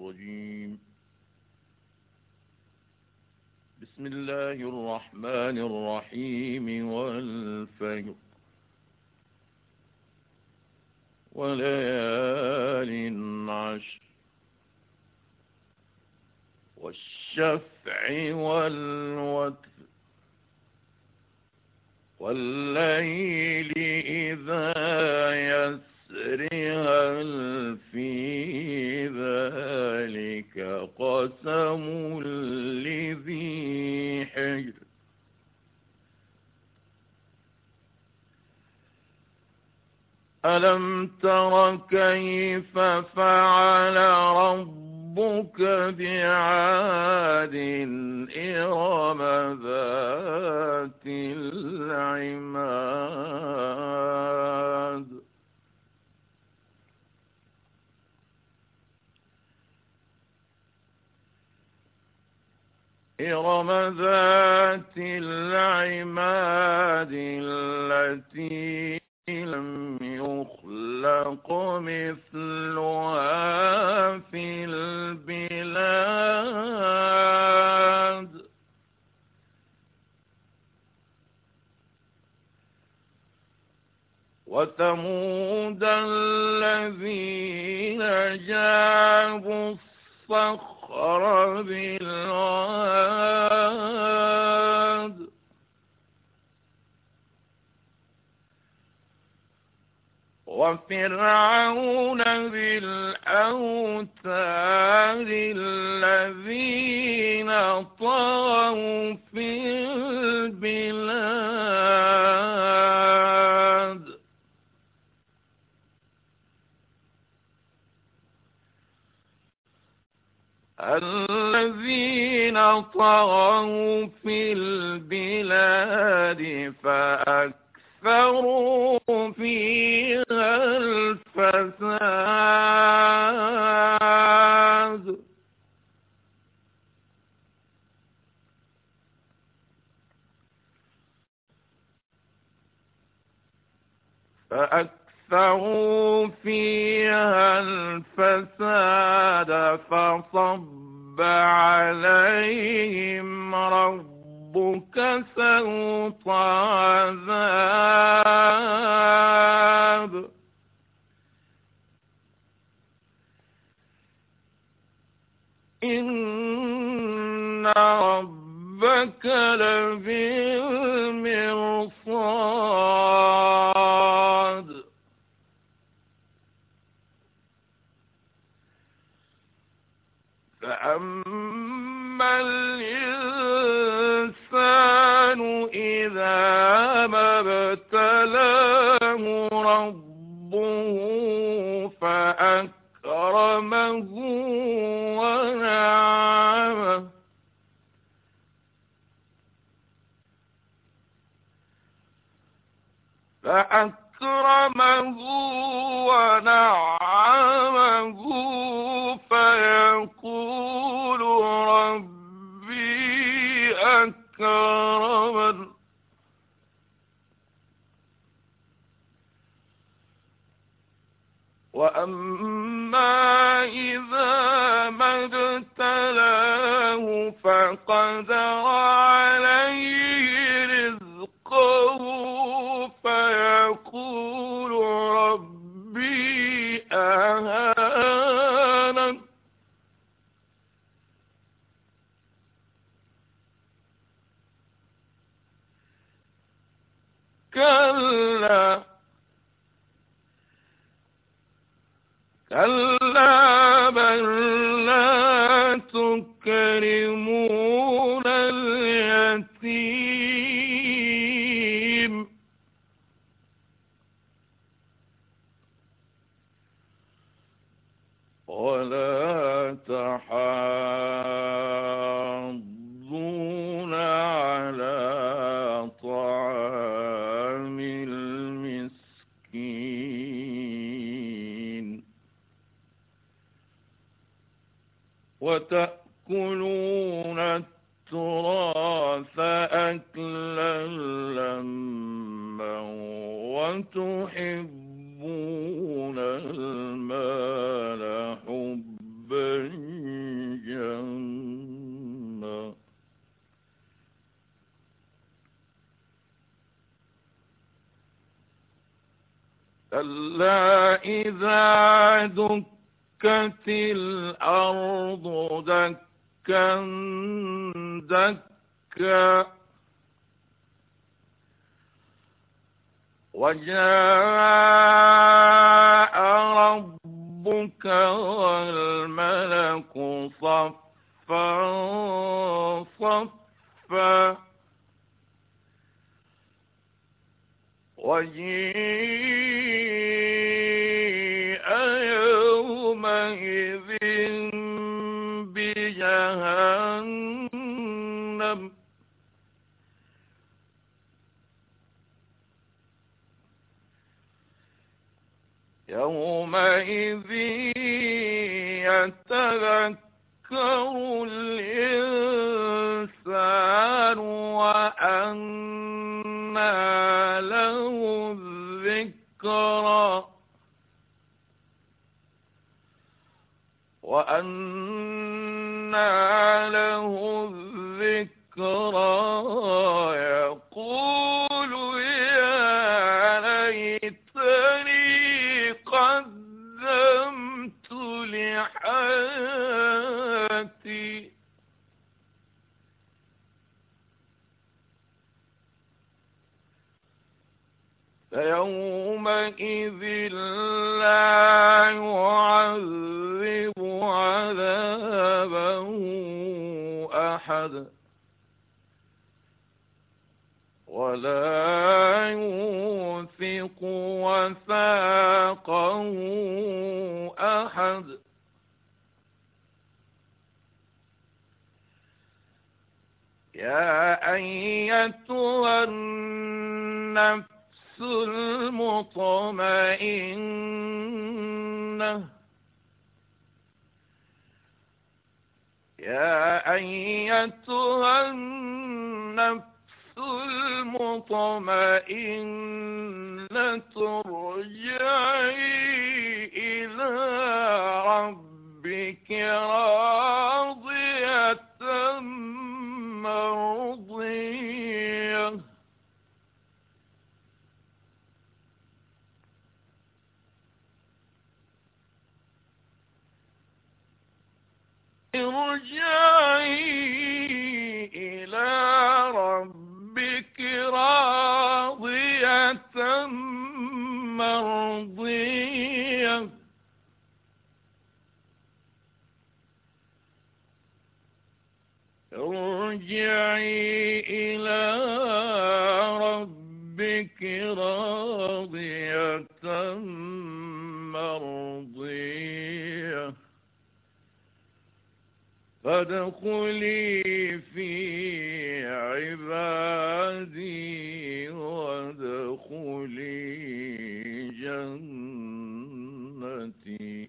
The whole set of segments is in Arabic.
الرجيم. بسم الله الرحمن الرحيم. والفجر وليال عشر والشفع والوتر والليل إذا يسر هل في ذلك قسم لذي حجر ألم تر كيف فعل ربك بعاد إرم ذات العماد إرم ذات العماد التي لم يخلق مثلها في البلاد وثمود الذين جابوا الصخر بالواد وفرعون بالأوتاد الذين طغوا في البلاد الذين طغوا في البلاد فأكثروا فيها الفساد فصب عليهم ربك سوط عذاب إن ربك لبالمرصاد فأما الإنسان إذا ما ابتلاه ربه فأكرمه ونعمه فيقول ربي أكرمن وأما إذا ما ابتلاه فقدر عليه رزقه فيقول ربي أهانن كلا بل لا تكرمون اليتيم ولا تحاضون على طعام المسكين وتأكلون التراث أكلا لما وتحبون المال حبا وإذا دكت الأرض دكا دكا وجاء ربك والملك صفا صفا وجيء يومئذ بجهنم يومئذ يتذكر الإنسان وأنى له الذكرى يقول يا ليتني قدمت لحياتي فيومئذ لا يعذب عذابه أحد ولا يوثق وثاقه أحد يا أيتها النفس المطمئنة يا أيتها النفس المطمئنة ارجعي إلى ربك راضية مرضية ارجعي إلى ربك راضية مرضية ارجعي إلى ربك راضية مرضية فادخلي في عبادي وادخلي جنتي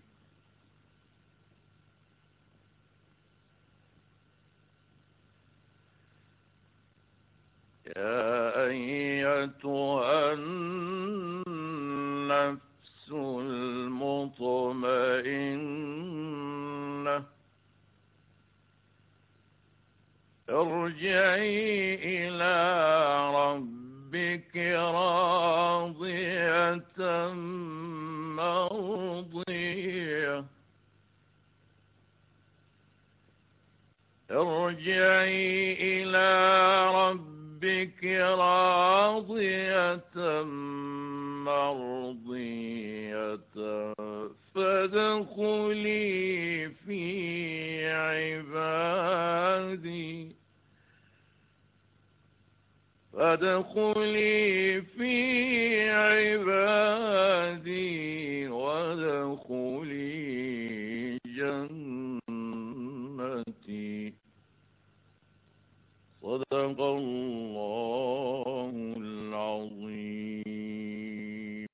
يا أيتها النفس المطمئنة ارجعي إلى ربك راضية مرضية ارجعي إلى ربك راضية مرضية فادخلي في عبادي فادخلي في عبادي وادخلي